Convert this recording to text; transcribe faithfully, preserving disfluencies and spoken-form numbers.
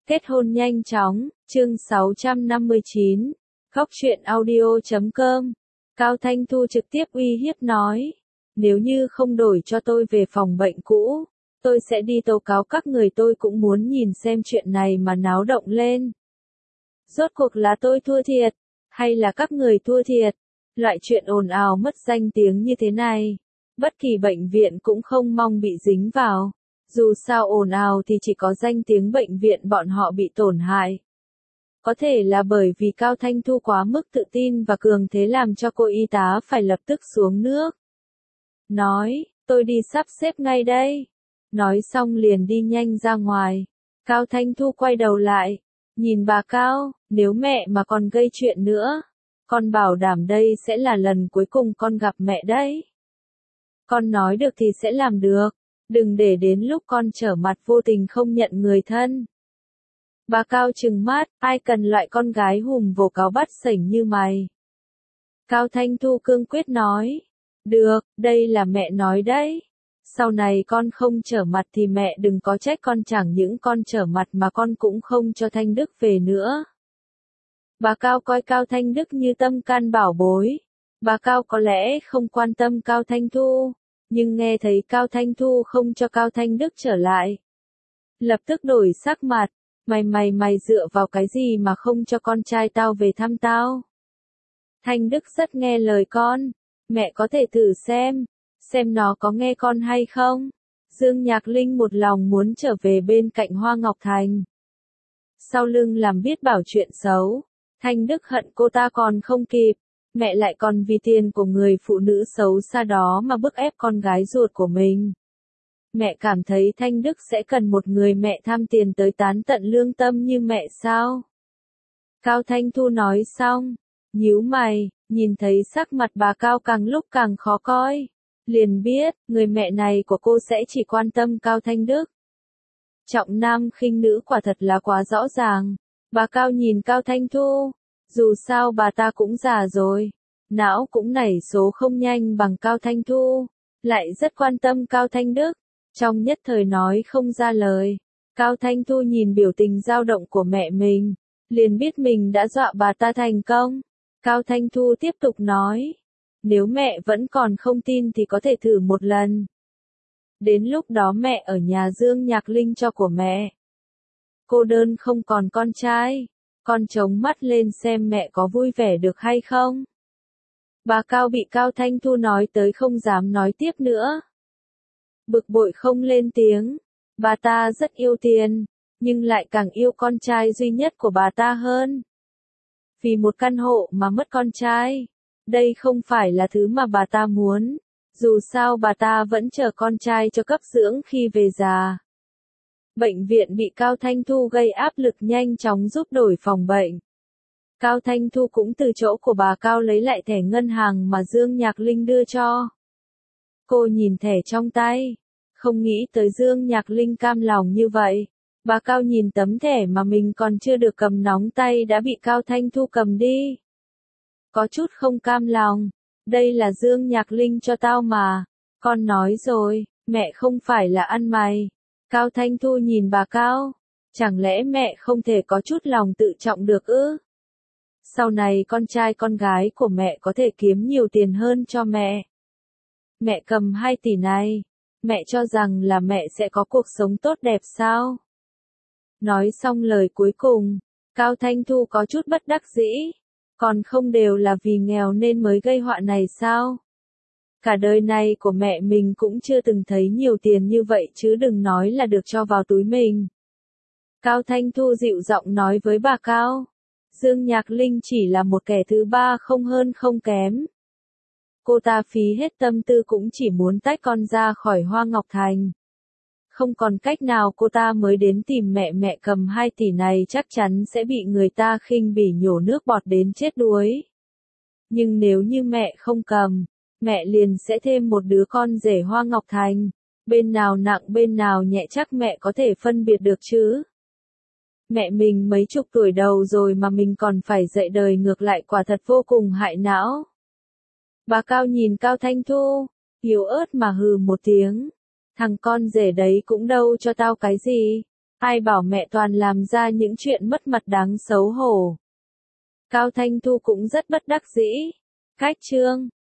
Kết hôn nhanh chóng, chương sáu trăm năm mươi chín, Khóc Chuyện Audio chấm com. Cao Thanh Thu trực tiếp uy hiếp nói, nếu như không đổi cho tôi về phòng bệnh cũ, tôi sẽ đi tố cáo các người. Tôi cũng muốn nhìn xem chuyện này mà náo động lên. Rốt cuộc là tôi thua thiệt, hay là các người thua thiệt? Loại chuyện ồn ào mất danh tiếng như thế này, bất kỳ bệnh viện cũng không mong bị dính vào. Dù sao ồn ào thì chỉ có danh tiếng bệnh viện bọn họ bị tổn hại. Có thể là bởi vì Cao Thanh Thu quá mức tự tin và cường thế làm cho cô y tá phải lập tức xuống nước. Nói, tôi đi sắp xếp ngay đây. Nói xong liền đi nhanh ra ngoài. Cao Thanh Thu quay đầu lại, nhìn bà Cao, nếu mẹ mà còn gây chuyện nữa, con bảo đảm đây sẽ là lần cuối cùng con gặp mẹ đấy. Con nói được thì sẽ làm được. Đừng để đến lúc con trở mặt vô tình không nhận người thân. Bà Cao trừng mắt, ai cần loại con gái hùm vồ cáo bắt sảnh như mày. Cao Thanh Thu cương quyết nói, được, đây là mẹ nói đấy. Sau này con không trở mặt thì mẹ đừng có trách con, chẳng những con trở mặt mà con cũng không cho Thanh Đức về nữa. Bà Cao coi Cao Thanh Đức như tâm can bảo bối. Bà Cao có lẽ không quan tâm Cao Thanh Thu, nhưng nghe thấy Cao Thanh Thu không cho Cao Thanh Đức trở lại, lập tức đổi sắc mặt, mày mày mày dựa vào cái gì mà không cho con trai tao về thăm tao? Thanh Đức rất nghe lời con, mẹ có thể thử xem, xem nó có nghe con hay không. Dương Nhạc Linh một lòng muốn trở về bên cạnh Hoa Ngọc Thành. Sau lưng làm biết bảo chuyện xấu, Thanh Đức hận cô ta còn không kịp. Mẹ lại còn vì tiền của người phụ nữ xấu xa đó mà bức ép con gái ruột của mình. Mẹ cảm thấy Thanh Đức sẽ cần một người mẹ tham tiền tới tán tận lương tâm như mẹ sao? Cao Thanh Thu nói xong, nhíu mày, nhìn thấy sắc mặt bà Cao càng lúc càng khó coi. Liền biết, người mẹ này của cô sẽ chỉ quan tâm Cao Thanh Đức. Trọng nam khinh nữ quả thật là quá rõ ràng. Bà Cao nhìn Cao Thanh Thu. Dù sao bà ta cũng già rồi, não cũng nảy số không nhanh bằng Cao Thanh Thu, lại rất quan tâm Cao Thanh Đức, trong nhất thời nói không ra lời. Cao Thanh Thu nhìn biểu tình dao động của mẹ mình, liền biết mình đã dọa bà ta thành công. Cao Thanh Thu tiếp tục nói, nếu mẹ vẫn còn không tin thì có thể thử một lần. Đến lúc đó mẹ ở nhà Dương Nhạc Linh cho của mẹ. Cô đơn không còn con trai. Con chống mắt lên xem mẹ có vui vẻ được hay không. Bà Cao bị Cao Thanh Thu nói tới không dám nói tiếp nữa. Bực bội không lên tiếng. Bà ta rất yêu tiền, nhưng lại càng yêu con trai duy nhất của bà ta hơn. Vì một căn hộ mà mất con trai, đây không phải là thứ mà bà ta muốn. Dù sao bà ta vẫn chờ con trai cho cấp dưỡng khi về già. Bệnh viện bị Cao Thanh Thu gây áp lực nhanh chóng giúp đổi phòng bệnh. Cao Thanh Thu cũng từ chỗ của bà Cao lấy lại thẻ ngân hàng mà Dương Nhạc Linh đưa cho. Cô nhìn thẻ trong tay, không nghĩ tới Dương Nhạc Linh cam lòng như vậy. Bà Cao nhìn tấm thẻ mà mình còn chưa được cầm nóng tay đã bị Cao Thanh Thu cầm đi. Có chút không cam lòng, đây là Dương Nhạc Linh cho tao mà, con nói rồi, mẹ không phải là ăn mày. Cao Thanh Thu nhìn bà Cao, chẳng lẽ mẹ không thể có chút lòng tự trọng được ư? Sau này con trai con gái của mẹ có thể kiếm nhiều tiền hơn cho mẹ. Mẹ cầm hai tỷ này, mẹ cho rằng là mẹ sẽ có cuộc sống tốt đẹp sao? Nói xong lời cuối cùng, Cao Thanh Thu có chút bất đắc dĩ, còn không đều là vì nghèo nên mới gây họa này sao? Cả đời này của mẹ mình cũng chưa từng thấy nhiều tiền như vậy chứ đừng nói là được cho vào túi mình. Cao Thanh Thu dịu giọng nói với bà Cao. Dương Nhạc Linh chỉ là một kẻ thứ ba không hơn không kém. Cô ta phí hết tâm tư cũng chỉ muốn tách con ra khỏi Hoa Ngọc Thành. Không còn cách nào cô ta mới đến tìm mẹ. Mẹ cầm hai tỷ này chắc chắn sẽ bị người ta khinh bỉ nhổ nước bọt đến chết đuối. Nhưng nếu như mẹ không cầm, mẹ liền sẽ thêm một đứa con rể Hoa Ngọc Thành. Bên nào nặng bên nào nhẹ chắc mẹ có thể phân biệt được chứ. Mẹ mình mấy chục tuổi đầu rồi mà mình còn phải dạy đời ngược lại, quả thật vô cùng hại não. Bà Cao nhìn Cao Thanh Thu, yếu ớt mà hừ một tiếng. Thằng con rể đấy cũng đâu cho tao cái gì. Ai bảo mẹ toàn làm ra những chuyện mất mặt đáng xấu hổ. Cao Thanh Thu cũng rất bất đắc dĩ. Khách trương.